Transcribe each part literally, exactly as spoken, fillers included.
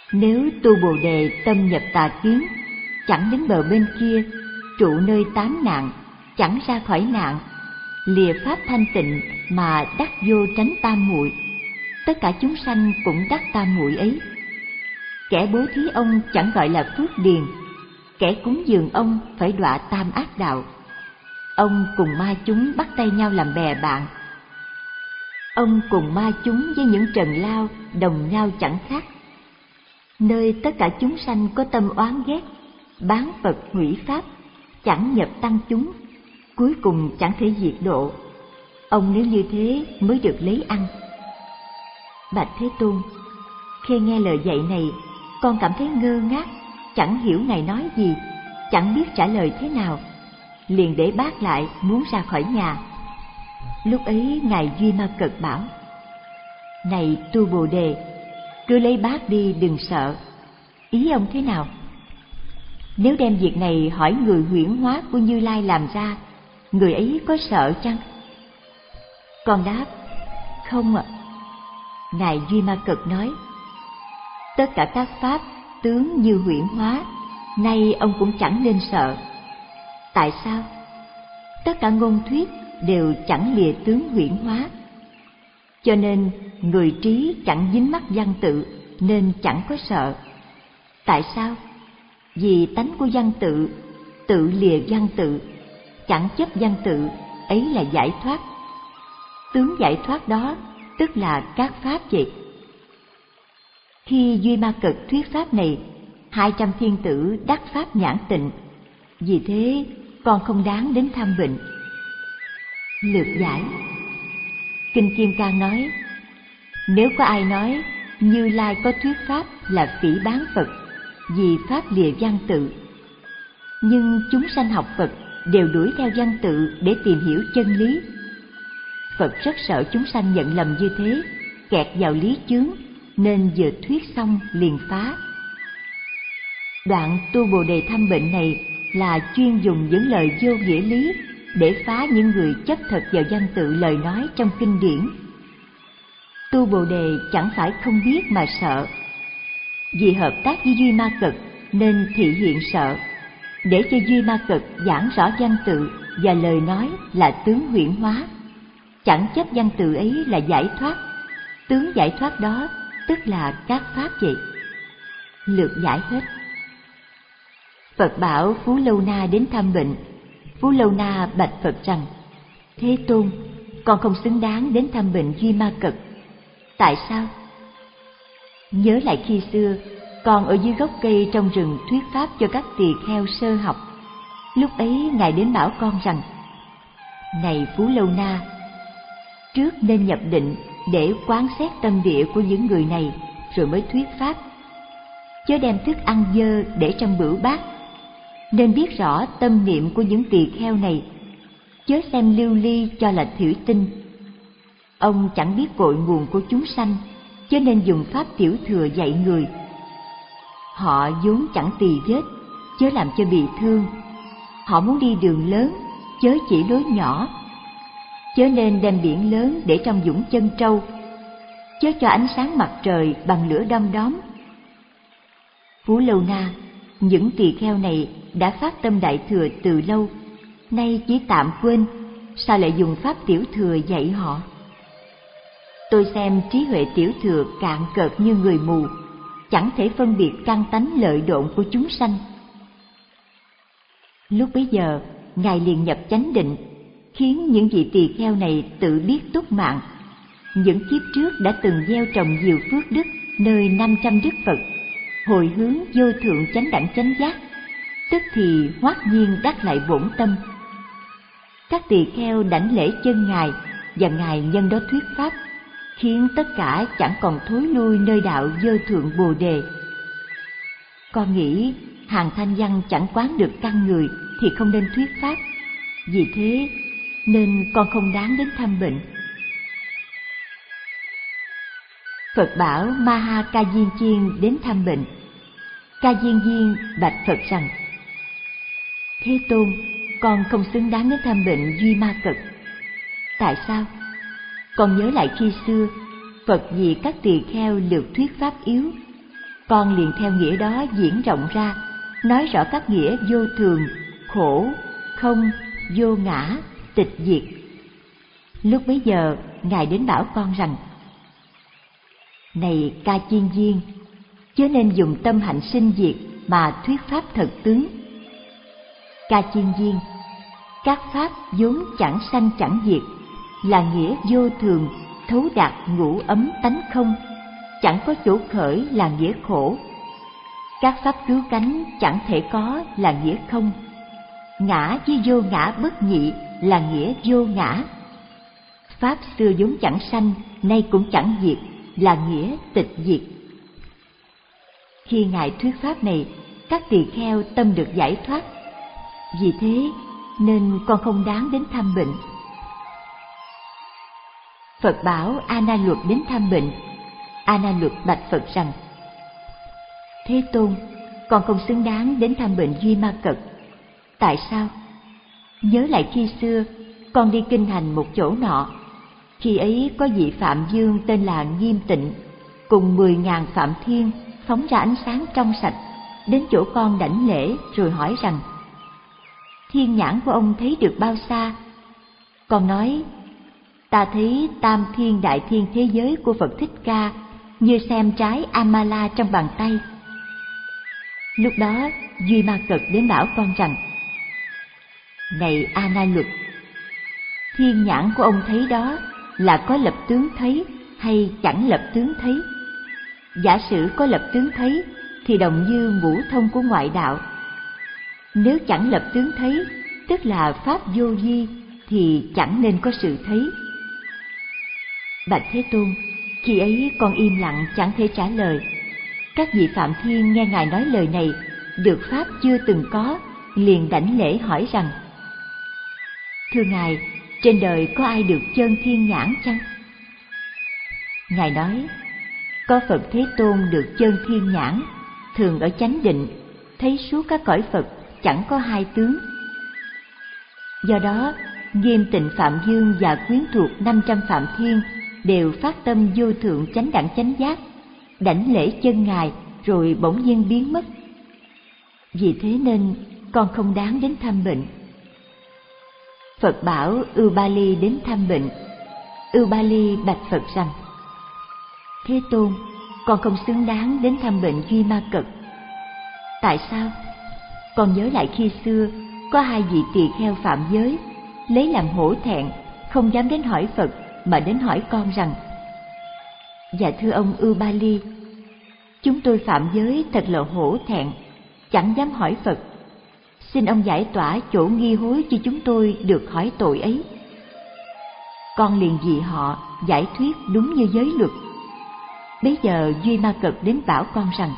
Nếu tu Bồ Đề tâm nhập tà kiến, chẳng đến bờ bên kia, trụ nơi tám nạn, chẳng ra khỏi nạn, lìa pháp thanh tịnh mà đắc vô tránh tam muội, tất cả chúng sanh cũng đắc tam muội ấy. Kẻ bố thí ông chẳng gọi là phước điền, kẻ cúng dường ông phải đọa tam ác đạo. Ông cùng ma chúng bắt tay nhau làm bè bạn. Ông cùng ma chúng với những trần lao đồng nhau chẳng khác. Nơi tất cả chúng sanh có tâm oán ghét, bán Phật hủy pháp, chẳng nhập tăng chúng, cuối cùng chẳng thể diệt độ. Ông nếu như thế mới được lấy ăn. Bạch Thế Tôn, khi nghe lời dạy này, con cảm thấy ngơ ngác, chẳng hiểu Ngài nói gì, chẳng biết trả lời thế nào, liền để bát lại muốn ra khỏi nhà. Lúc ấy Ngài Duy Ma Cật bảo: Này tu Bồ Đề, cứ lấy bát đi, đừng sợ. Ý ông thế nào? Nếu đem việc này hỏi người huyễn hóa của Như Lai làm ra, người ấy có sợ chăng? Con đáp: Không ạ. Ngài Duy Ma Cật nói: Tất cả các pháp tướng như huyễn hóa, nay ông cũng chẳng nên sợ. Tại sao? Tất cả ngôn thuyết đều chẳng lìa tướng huyễn hóa, cho nên người trí chẳng dính mắc văn tự nên chẳng có sợ. Tại sao? Vì tánh của văn tự, tự lìa văn tự, chẳng chấp văn tự, ấy là giải thoát. Tướng giải thoát đó tức là các pháp vậy. Khi Duy Ma Cật thuyết pháp này, hai trăm thiên tử đắc pháp nhãn tịnh, vì thế con không đáng đến thăm bệnh. Lược giải. Kinh Kim Cang nói: Nếu có ai nói Như Lai có thuyết pháp là phỉ báng Phật, vì pháp lìa văn tự, nhưng chúng sanh học Phật đều đuổi theo văn tự để tìm hiểu chân lý. Phật rất sợ chúng sanh nhận lầm như thế, kẹt vào lý chướng, nên vừa thuyết xong liền phá. Đoạn tu Bồ Đề thăm bệnh này là chuyên dùng những lời vô nghĩa lý để phá những người chấp thật vào văn tự lời nói trong kinh điển. Tu Bồ Đề chẳng phải không biết mà sợ. Vì hợp tác với Duy Ma Cật nên thị hiện sợ, để cho Duy Ma Cật giảng rõ văn tự và lời nói là tướng huyễn hóa. Chẳng chấp văn tự ấy là giải thoát, tướng giải thoát đó tức là các pháp vậy. Lược giải hết. Phật bảo Phú Lâu Na đến thăm bệnh. Phú Lâu Na bạch Phật rằng: Thế Tôn, con không xứng đáng đến thăm bệnh Duy Ma Cật. Tại sao? Nhớ lại khi xưa, con ở dưới gốc cây trong rừng thuyết pháp cho các tỳ kheo sơ học. Lúc ấy Ngài đến bảo con rằng: Này Phú Lâu Na, trước nên nhập định để quán xét tâm địa của những người này rồi mới thuyết pháp. Chớ đem thức ăn dơ để trong bửu bát, nên biết rõ tâm niệm của những tỳ kheo này, chớ xem lưu ly cho là thủy tinh. Ông chẳng biết cội nguồn của chúng sanh, chớ nên dùng pháp tiểu thừa dạy người. Họ vốn chẳng tỳ vết, chớ làm cho bị thương. Họ muốn đi đường lớn, chớ chỉ lối nhỏ. Chớ nên đem biển lớn để trong dũng chân trâu, chớ cho ánh sáng mặt trời bằng lửa đom đóm. Phú Lâu Na, những tỳ kheo này đã phát tâm đại thừa từ lâu, nay chỉ tạm quên, sao lại dùng pháp tiểu thừa dạy họ? Tôi xem trí huệ tiểu thừa cạn cợt như người mù, chẳng thể phân biệt căn tánh lợi độn của chúng sanh. Lúc bấy giờ, Ngài liền nhập chánh định, khiến những vị tỳ kheo này tự biết túc mạng. Những kiếp trước đã từng gieo trồng nhiều phước đức nơi năm trăm đức Phật, hồi hướng vô thượng chánh đẳng chánh giác, tức thì hoát nhiên đắc lại bổn tâm. Các tỳ kheo đảnh lễ chân Ngài, và Ngài nhân đó thuyết pháp, khiến tất cả chẳng còn thối lui nơi đạo vô thượng Bồ Đề. Con nghĩ hàng thanh văn chẳng quán được căn người thì không nên thuyết pháp, vì thế nên con không đáng đến thăm bệnh. Phật bảo Ma Ha Ca Diên Chiên đến thăm bệnh. Ca Diên Viên bạch Phật rằng: Thế Tôn, con không xứng đáng đến thăm bệnh Duy Ma Cật. Tại sao? Con nhớ lại khi xưa, Phật vì các tỳ kheo lược thuyết pháp yếu, con liền theo nghĩa đó diễn rộng ra, nói rõ các nghĩa vô thường, khổ, không, vô ngã, tịch diệt. Lúc bấy giờ, Ngài đến bảo con rằng: Này Ca Chiên Viên, chớ nên dùng tâm hạnh sinh diệt mà thuyết pháp thật tướng. Ca Chiên Viên, các pháp vốn chẳng sanh chẳng diệt, là nghĩa vô thường, thấu đạt ngũ ấm tánh không, chẳng có chỗ khởi là nghĩa khổ. Các pháp cứu cánh chẳng thể có là nghĩa không. Ngã với vô ngã bất nhị là nghĩa vô ngã. Pháp xưa vốn chẳng sanh, nay cũng chẳng diệt, là nghĩa tịch diệt. Khi Ngài thuyết pháp này, các tỳ kheo tâm được giải thoát. Vì thế nên con không đáng đến thăm bệnh. Phật bảo A Na Luật đến thăm bệnh. A Na Luật bạch Phật rằng: Thế Tôn, con không xứng đáng đến thăm bệnh Duy Ma Cật. Tại sao? Nhớ lại khi xưa con đi kinh hành một chỗ nọ, khi ấy có vị Phạm Dương tên là Nghiêm Tịnh cùng mười ngàn Phạm Thiên phóng ra ánh sáng trong sạch, đến chỗ con đảnh lễ rồi hỏi rằng: Thiên nhãn của ông thấy được bao xa? Con nói: Ta thấy tam thiên đại thiên thế giới của Phật Thích Ca như xem trái Amala trong bàn tay. Lúc đó Duy Ma Cật đến bảo con rằng: Này A Na Luật, thiên nhãn của ông thấy đó là có lập tướng thấy hay chẳng lập tướng thấy? Giả sử có lập tướng thấy thì đồng như ngũ thông của ngoại đạo. Nếu chẳng lập tướng thấy, tức là pháp vô vi, thì chẳng nên có sự thấy. Bạch Thế Tôn, khi ấy con im lặng chẳng thể trả lời. Các vị Phạm Thiên nghe Ngài nói lời này, được pháp chưa từng có, liền đảnh lễ hỏi rằng: Thưa Ngài, trên đời có ai được chân thiên nhãn chăng? Ngài nói: Có Phật Thế Tôn được chân thiên nhãn, thường ở chánh định, thấy suốt các cõi Phật chẳng có hai tướng. Do đó, Nghiêm Tịnh Phạm Dương và quyến thuộc năm trăm Phạm Thiên đều phát tâm vô thượng chánh đẳng chánh giác, đảnh lễ chân Ngài rồi bỗng nhiên biến mất. Vì thế nên con không đáng đến thăm bệnh. Phật bảo Ưu Ba Ly đến thăm bệnh. Ưu Ba Ly bạch Phật rằng: Thế Tôn, con không xứng đáng đến thăm bệnh Duy Ma Cật. Tại sao? Con nhớ lại khi xưa có hai vị tỳ kheo phạm giới, lấy làm hổ thẹn, không dám đến hỏi Phật mà đến hỏi con rằng: Dạ thưa ông Ưu Ba Ly, chúng tôi phạm giới thật là hổ thẹn, chẳng dám hỏi Phật. Xin ông giải tỏa chỗ nghi hối cho chúng tôi được hỏi tội ấy. Con liền vì họ giải thuyết đúng như giới luật. Bấy giờ Duy Ma Cật đến bảo con rằng: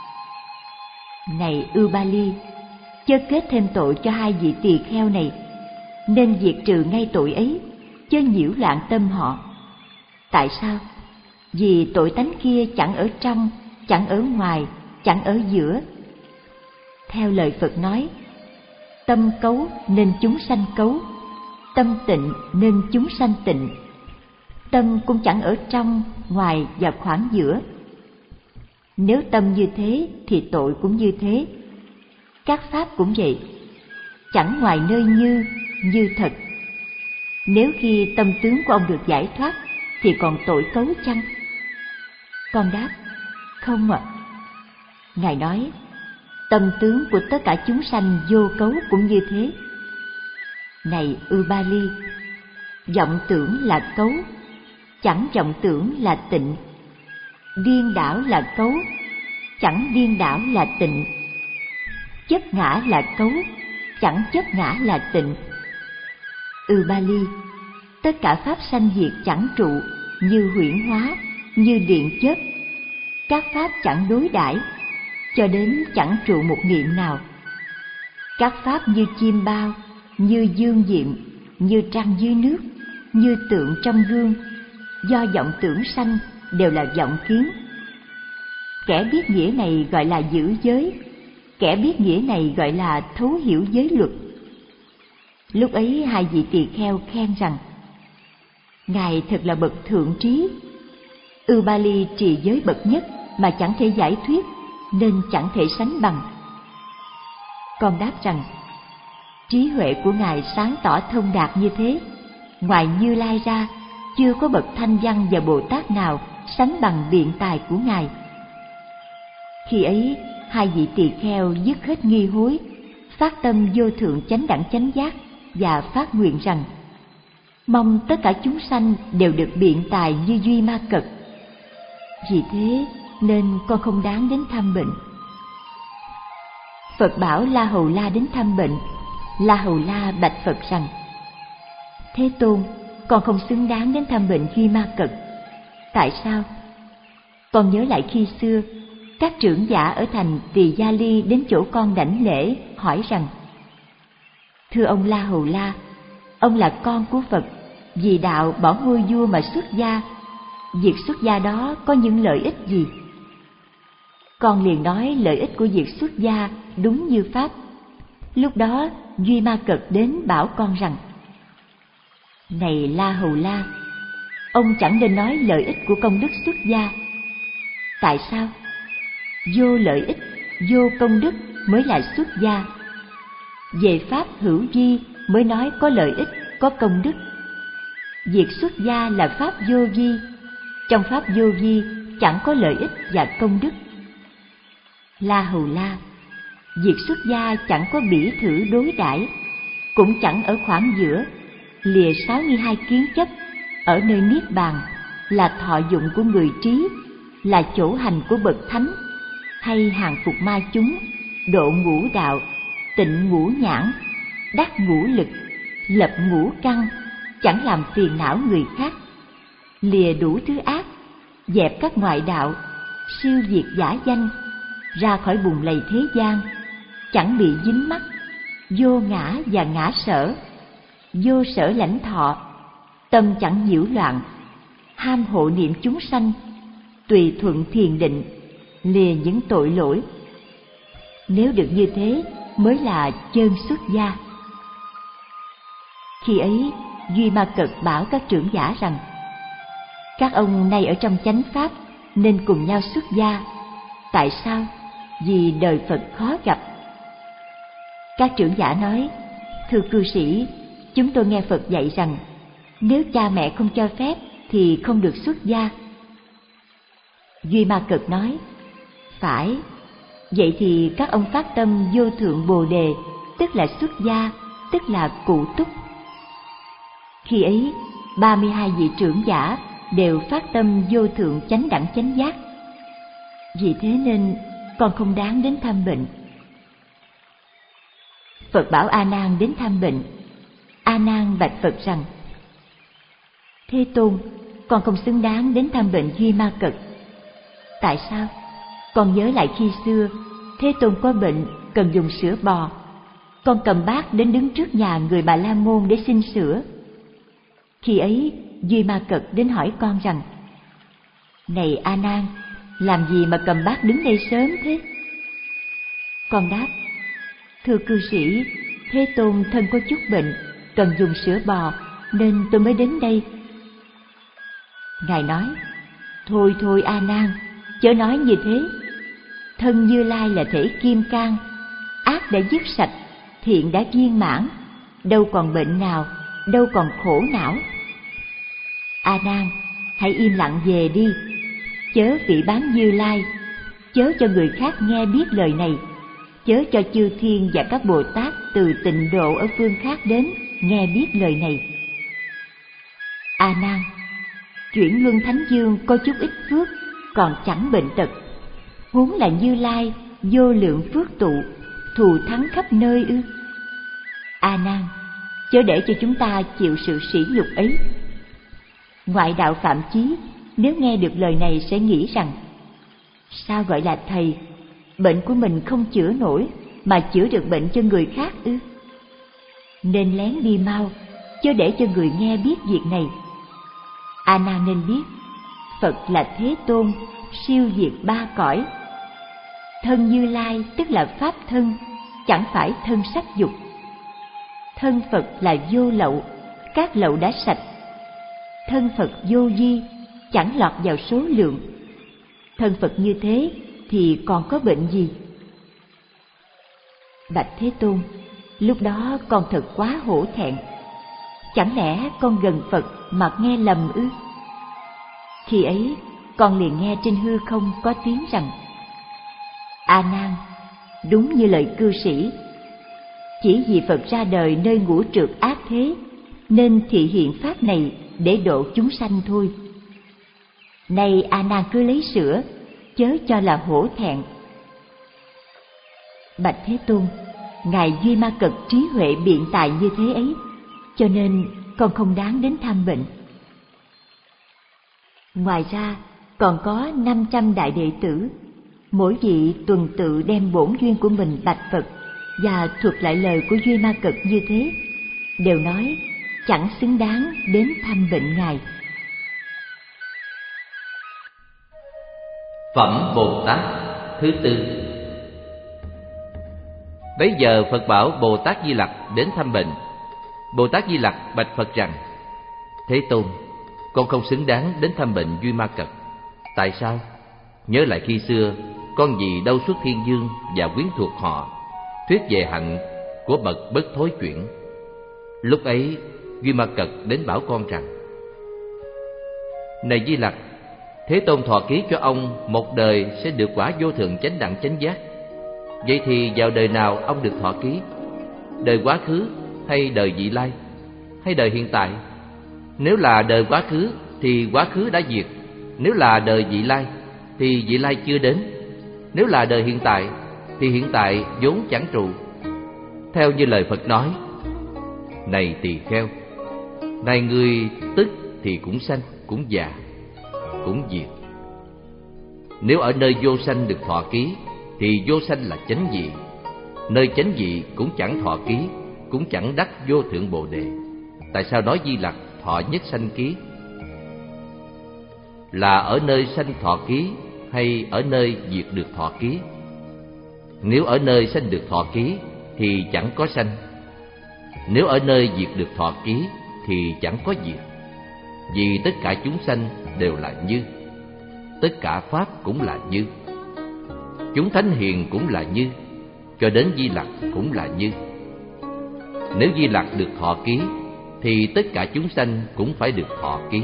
Này Ưu Ba Ly, chớ kết thêm tội cho hai vị tỳ kheo này, nên diệt trừ ngay tội ấy, chớ nhiễu loạn tâm họ. Tại sao? Vì tội tánh kia chẳng ở trong, chẳng ở ngoài, chẳng ở giữa. Theo lời Phật nói, tâm cấu nên chúng sanh cấu, tâm tịnh nên chúng sanh tịnh. Tâm cũng chẳng ở trong, ngoài và khoảng giữa. Nếu tâm như thế thì tội cũng như thế. Các pháp cũng vậy, chẳng ngoài nơi như, như thật. Nếu khi tâm tướng của ông được giải thoát thì còn tội cấu chăng? Con đáp: Không ạ. À. Ngài nói: Tâm tướng của tất cả chúng sanh vô cấu cũng như thế. Này Ưu Ba Ly, vọng tưởng là cấu, chẳng vọng tưởng là tịnh. Điên đảo là cấu, chẳng điên đảo là tịnh. Chấp ngã là cấu, chẳng chấp ngã là tịnh. Ưu Ba Ly, tất cả pháp sanh diệt chẳng trụ, như huyễn hóa, như điện chớp. Các pháp chẳng đối đãi, cho đến chẳng trụ một niệm nào. Các pháp như chim bao, như dương diệm, như trăng dưới nước, như tượng trong gương, do vọng tưởng sanh, đều là vọng kiến. Kẻ biết nghĩa này gọi là giữ giới, kẻ biết nghĩa này gọi là thấu hiểu giới luật. Lúc ấy hai vị tỳ kheo khen rằng: Ngài thật là bậc thượng trí. Ưu Ba Ly trì giới bậc nhất mà chẳng thể giải thuyết nên chẳng thể sánh bằng. Con đáp rằng, trí huệ của Ngài sáng tỏ thông đạt như thế, ngoài Như Lai ra, chưa có bậc Thanh Văn và Bồ Tát nào sánh bằng biện tài của Ngài. Khi ấy, hai vị tỳ kheo dứt hết nghi hối, phát tâm vô thượng chánh đẳng chánh giác và phát nguyện rằng, mong tất cả chúng sanh đều được biện tài như Duy Ma Cật. Vì thế nên con không đáng đến thăm bệnh. Phật bảo La Hầu La đến thăm bệnh. La Hầu La bạch Phật rằng, Thế Tôn, con không xứng đáng đến thăm bệnh Duy Ma Cật. Tại sao? Con nhớ lại khi xưa, các trưởng giả ở thành Tỳ Gia Ly đến chỗ con đảnh lễ, hỏi rằng, thưa ông La Hầu La, ông là con của Phật, vì đạo bỏ ngôi vua mà xuất gia, việc xuất gia đó có những lợi ích gì? Con liền nói lợi ích của việc xuất gia đúng như Pháp. Lúc đó Duy Ma Cật đến bảo con rằng, này La Hầu La, ông chẳng nên nói lợi ích của công đức xuất gia. Tại sao? Vô lợi ích, vô công đức mới là xuất gia. Về Pháp hữu vi mới nói có lợi ích, có công đức. Việc xuất gia là Pháp vô vi. Trong Pháp vô vi chẳng có lợi ích và công đức. La Hầu La, việc xuất gia chẳng có bỉ thử đối đãi, cũng chẳng ở khoảng giữa, lìa sáu mươi hai kiến chấp, ở nơi niết bàn, là thọ dụng của người trí, là chỗ hành của bậc thánh, hay hàng phục ma chúng, độ ngũ đạo, tịnh ngũ nhãn, đắc ngũ lực, lập ngũ căn, chẳng làm phiền não người khác, lìa đủ thứ ác, dẹp các ngoại đạo, siêu diệt giả danh, ra khỏi bùn lầy thế gian, chẳng bị dính mắc, vô ngã và ngã sở, vô sở lãnh thọ, tâm chẳng nhiễu loạn, ham hộ niệm chúng sanh, tùy thuận thiền định, lìa những tội lỗi. Nếu được như thế mới là chân xuất gia. Khi ấy Duy Ma Cật bảo các trưởng giả rằng, các ông nay ở trong chánh pháp nên cùng nhau xuất gia. Tại sao? Vì đời Phật khó gặp. Các trưởng giả nói, thưa cư sĩ, chúng tôi nghe Phật dạy rằng, nếu cha mẹ không cho phép thì không được xuất gia. Duy Ma Cật nói, phải, vậy thì các ông phát tâm vô thượng Bồ Đề, tức là xuất gia, tức là cụ túc. Khi ấy, ba mươi hai vị trưởng giả đều phát tâm vô thượng chánh đẳng chánh giác. Vì thế nên con không đáng đến thăm bệnh. Phật bảo A Nan đến thăm bệnh. A Nan bạch Phật rằng, Thế Tôn, con không xứng đáng đến thăm bệnh Duy Ma Cật. Tại sao? Con nhớ lại khi xưa, Thế Tôn có bệnh cần dùng sữa bò. Con cầm bát đến đứng trước nhà người Bà La Môn để xin sữa. Khi ấy Duy Ma Cật đến hỏi con rằng, này A Nan, làm gì mà cầm bát đứng đây sớm thế? Con đáp, thưa cư sĩ, Thế Tôn thân có chút bệnh, cần dùng sữa bò, nên tôi mới đến đây. Ngài nói, thôi thôi A Nan, chớ nói như thế. Thân Như Lai là thể kim cang, ác đã dứt sạch, thiện đã viên mãn, đâu còn bệnh nào, đâu còn khổ não. A Nan, hãy im lặng về đi, chớ phỉ báng Như Lai, chớ cho người khác nghe biết lời này, chớ cho chư thiên và các Bồ Tát từ tịnh độ ở phương khác đến nghe biết lời này. A Nan, chuyển luân thánh dương có chút ít phước, còn chẳng bệnh tật, huống là Như Lai vô lượng phước tụ, thù thắng khắp nơi ư? A Nan, chớ để cho chúng ta chịu sự sỉ nhục ấy. Ngoại đạo phạm chí nếu nghe được lời này sẽ nghĩ rằng, sao gọi là thầy, bệnh của mình không chữa nổi mà chữa được bệnh cho người khác ư? Nên lén đi mau, chớ để cho người nghe biết việc này. A Nan nên biết, Phật là Thế Tôn, siêu diệt ba cõi. Thân Như Lai tức là pháp thân, chẳng phải thân sắc dục. Thân Phật là vô lậu, các lậu đã sạch. Thân Phật vô vi, chẳng lọt vào số lượng. Thân Phật như thế, thì còn có bệnh gì? Bạch Thế Tôn, lúc đó con thật quá hổ thẹn. Chẳng lẽ con gần Phật mà nghe lầm ư? Khi ấy, con liền nghe trên hư không có tiếng rằng: A Nan, đúng như lời cư sĩ, chỉ vì Phật ra đời nơi ngũ trược ác thế, nên thị hiện pháp này để độ chúng sanh thôi. Nay A Nan cứ lấy sửa, chớ cho là hổ thẹn. Bạch Thế Tôn, ngài Duy Ma Cật trí huệ biện tài như thế ấy, cho nên con không đáng đến thăm bệnh. Ngoài ra, còn có năm trăm đại đệ tử, mỗi vị tuần tự đem bổn duyên của mình bạch Phật và thuật lại lời của Duy Ma Cật như thế, đều nói chẳng xứng đáng đến thăm bệnh ngài. Phẩm Bồ Tát thứ tư. Bấy giờ Phật bảo Bồ Tát Di Lặc đến thăm bệnh. Bồ Tát Di Lặc bạch Phật rằng: Thế Tôn, con không xứng đáng đến thăm bệnh Duy Ma Cật. Tại sao? Nhớ lại khi xưa, con vì đâu xuất thiên dương và quyến thuộc họ, thuyết về hạnh của bậc bất thối chuyển. Lúc ấy, Duy Ma Cật đến bảo con rằng: Này Di Lặc, Thế Tôn thọ ký cho ông một đời sẽ được quả vô thượng chánh đẳng chánh giác. Vậy thì vào đời nào ông được thọ ký? Đời quá khứ hay đời vị lai, hay đời hiện tại? Nếu là đời quá khứ thì quá khứ đã diệt. Nếu là đời vị lai thì vị lai chưa đến. Nếu là đời hiện tại thì hiện tại vốn chẳng trụ. Theo như lời Phật nói: Này tỳ kheo, này người tức thì cũng sanh, cũng già, cũng diệt. Nếu ở nơi vô sanh được thọ ký thì vô sanh là chánh vị. Nơi chánh vị cũng chẳng thọ ký, cũng chẳng đắc vô thượng bồ đề. Tại sao nói Di Lặc thọ nhất sanh ký? Là ở nơi sanh thọ ký hay ở nơi diệt được thọ ký? Nếu ở nơi sanh được thọ ký thì chẳng có sanh. Nếu ở nơi diệt được thọ ký thì chẳng có diệt. Vì tất cả chúng sanh đều là như, tất cả pháp cũng là như. Chúng thánh hiền cũng là như, cho đến Di Lặc cũng là như. Nếu Di Lặc được thọ ký thì tất cả chúng sanh cũng phải được thọ ký.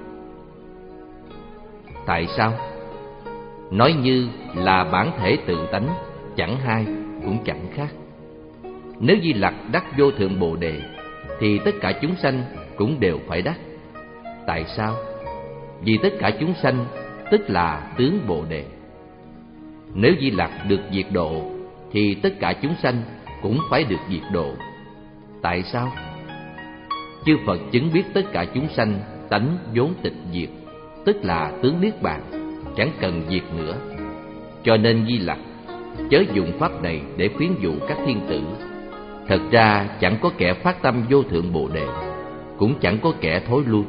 Tại sao? Nói như là bản thể tự tánh, chẳng hai cũng chẳng khác. Nếu Di Lặc đắc vô thượng bồ đề thì tất cả chúng sanh cũng đều phải đắc. Tại sao? Vì tất cả chúng sanh tức là tướng bồ đề. Nếu Di Lặc được diệt độ thì tất cả chúng sanh cũng phải được diệt độ. Tại sao? Chư Phật chứng biết tất cả chúng sanh tánh vốn tịch diệt, tức là tướng niết bàn, chẳng cần diệt nữa. Cho nên Di Lặc chớ dùng pháp này để khuyến dụ các thiên tử. Thật ra chẳng có kẻ phát tâm vô thượng bồ đề, cũng chẳng có kẻ thối lui.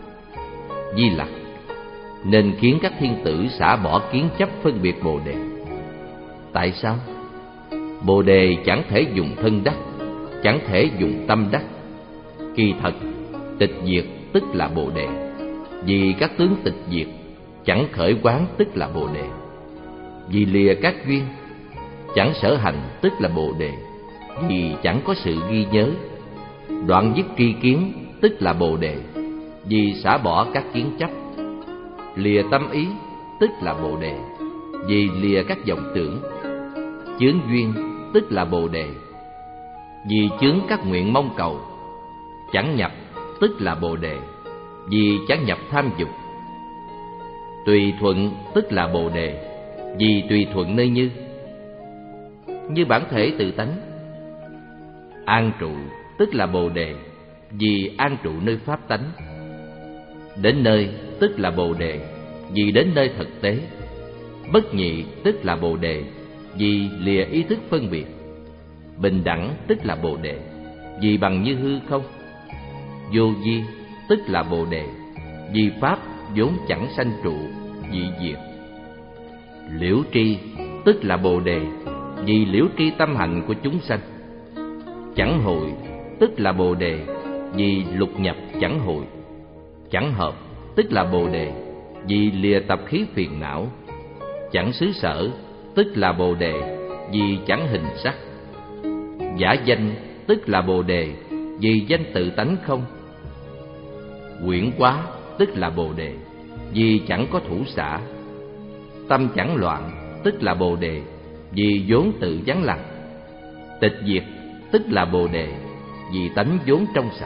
Di Lặc nên khiến các thiên tử xả bỏ kiến chấp phân biệt bồ đề. Tại sao? Bồ đề chẳng thể dùng thân đắc, chẳng thể dùng tâm đắc. Kỳ thật, tịch diệt tức là bồ đề. Vì các tướng tịch diệt, chẳng khởi quán tức là bồ đề. Vì lìa các duyên, chẳng sở hành tức là bồ đề. Vì chẳng có sự ghi nhớ, đoạn dứt tri kiến tức là bồ đề. Vì xả bỏ các kiến chấp, lìa tâm ý tức là bồ đề. Vì lìa các vọng tưởng, chướng duyên tức là bồ đề. Vì chướng các nguyện mong cầu, chẳng nhập tức là bồ đề. Vì chẳng nhập tham dục, tùy thuận tức là bồ đề. Vì tùy thuận nơi như, như bản thể tự tánh. An trụ tức là bồ đề. Vì an trụ nơi pháp tánh. Đến nơi tức là bồ đề. Vì đến nơi thực tế. Bất nhị tức là bồ đề. Vì lìa ý thức phân biệt. Bình đẳng tức là bồ đề. Vì bằng như hư không. Vô vi tức là bồ đề. Vì pháp vốn chẳng sanh trụ, dị diệt. Liễu tri tức là bồ đề. Vì liễu tri tâm hạnh của chúng sanh. Chẳng hội tức là bồ đề. Vì lục nhập chẳng hội. Chẳng hợp tức là bồ đề. Vì lìa tập khí phiền não. Chẳng xứ sở tức là Bồ đề, vì chẳng hình sắc. Giả danh tức là Bồ đề, vì danh tự tánh không. Quyển quá tức là Bồ đề, vì chẳng có thủ xả. Tâm chẳng loạn tức là Bồ đề, vì vốn tự vắng lặng. Tịch diệt tức là Bồ đề, vì tánh vốn trong sạch.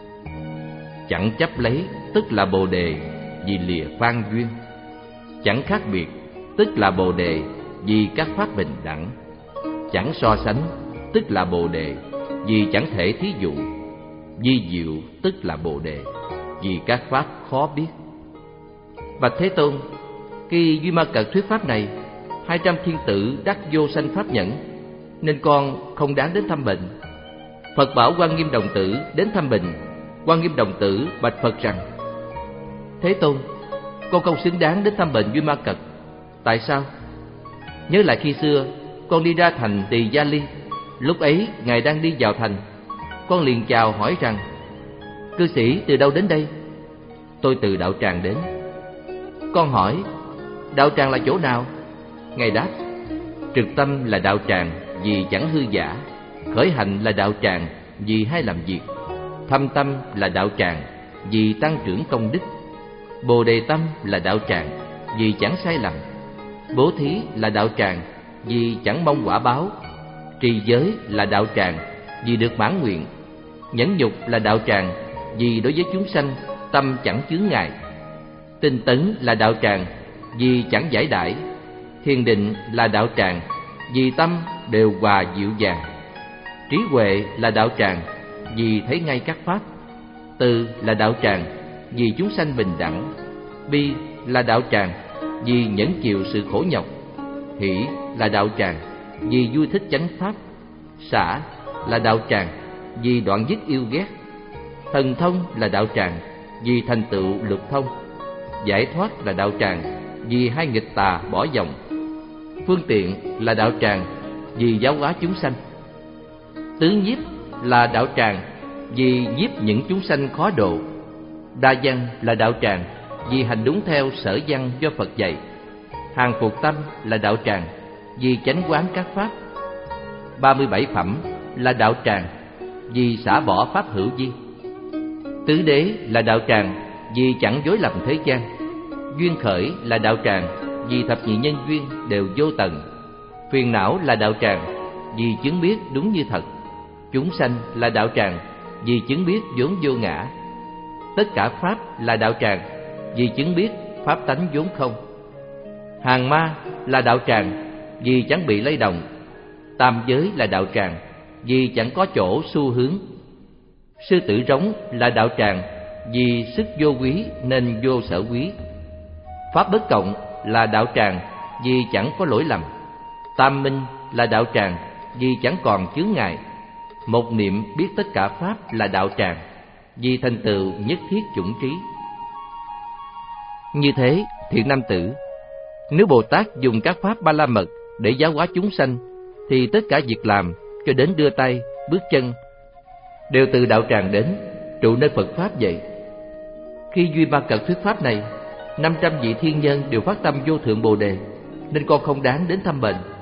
Chẳng chấp lấy tức là Bồ đề, vì lìa phan duyên. Chẳng khác biệt tức là Bồ đề, vì các pháp bình đẳng. Chẳng so sánh tức là Bồ đề, vì chẳng thể thí dụ. Vi diệu tức là Bồ đề, vì các pháp khó biết. Bạch Thế Tôn, khi Duy Ma Cật thuyết pháp này, hai trăm thiên tử đắc vô sanh pháp nhẫn, nên con không đáng đến thăm bệnh. Phật bảo Quan Nghiêm Đồng Tử đến thăm bệnh. Quan Nghiêm Đồng Tử bạch Phật rằng: Thế Tôn, con không xứng đáng đến thăm bệnh Duy Ma Cật. Tại sao? Nhớ lại khi xưa con đi ra thành Tỳ Gia Ly, lúc ấy ngài đang đi vào thành. Con liền chào hỏi rằng: Cư sĩ từ đâu đến đây? Tôi từ đạo tràng đến. Con hỏi: Đạo tràng là chỗ nào? Ngài đáp: Trực tâm là đạo tràng, vì chẳng hư giả. Khởi hành là đạo tràng, vì hay làm việc. Thâm tâm là đạo tràng, vì tăng trưởng công đức. Bồ đề tâm là đạo tràng, vì chẳng sai lầm. Bố thí là đạo tràng, vì chẳng mong quả báo. Trì giới là đạo tràng, vì được mãn nguyện. Nhẫn nhục là đạo tràng, vì đối với chúng sanh tâm chẳng chướng ngại. Tinh tấn là đạo tràng, vì chẳng giải đãi. Thiền định là đạo tràng, vì tâm đều hòa dịu dàng. Trí huệ là đạo tràng, vì thấy ngay các pháp. Từ là đạo tràng, vì chúng sanh bình đẳng. Bi là đạo tràng, vì nhẫn chịu sự khổ nhọc. Hỷ là đạo tràng, vì vui thích chánh pháp. Xả là đạo tràng, vì đoạn dứt yêu ghét. Thần thông là đạo tràng, vì thành tựu lục thông. Giải thoát là đạo tràng, vì hai nghịch tà bỏ dòng. Phương tiện là đạo tràng, vì giáo hóa chúng sanh. Tứ nhiếp là đạo tràng, vì nhiếp những chúng sanh khó độ. Đa văn là đạo tràng, vì hành đúng theo sở văn do Phật dạy. Hàng phục tâm là đạo tràng, vì chánh quán các pháp. Ba mươi bảy phẩm là đạo tràng, vì xả bỏ pháp hữu vi. Tứ đế là đạo tràng, vì chẳng dối lầm thế gian. Duyên khởi là đạo tràng, vì thập nhị nhân duyên đều vô tận. Phiền não là đạo tràng, vì chứng biết đúng như thật. Chúng sanh là đạo tràng, vì chứng biết vốn vô ngã. Tất cả pháp là đạo tràng, vì chứng biết pháp tánh vốn không. Hàng ma là đạo tràng, vì chẳng bị lay động. Tam giới là đạo tràng, vì chẳng có chỗ xu hướng. Sư tử rống là đạo tràng, vì sức vô quý nên vô sở quý. Pháp bất cộng là đạo tràng, vì chẳng có lỗi lầm. Tam minh là đạo tràng, vì chẳng còn chướng ngại. Một niệm biết tất cả pháp là đạo tràng, vì thành tựu nhất thiết chủng trí. Như thế, thiện nam tử, nếu Bồ Tát dùng các pháp ba la mật để giáo hóa chúng sanh, thì tất cả việc làm cho đến đưa tay, bước chân đều từ đạo tràng đến, trụ nơi Phật pháp vậy. Khi Duy Ma Cật thuyết pháp này, năm trăm vị thiên nhân đều phát tâm vô thượng Bồ đề, nên con không đáng đến thăm bệnh.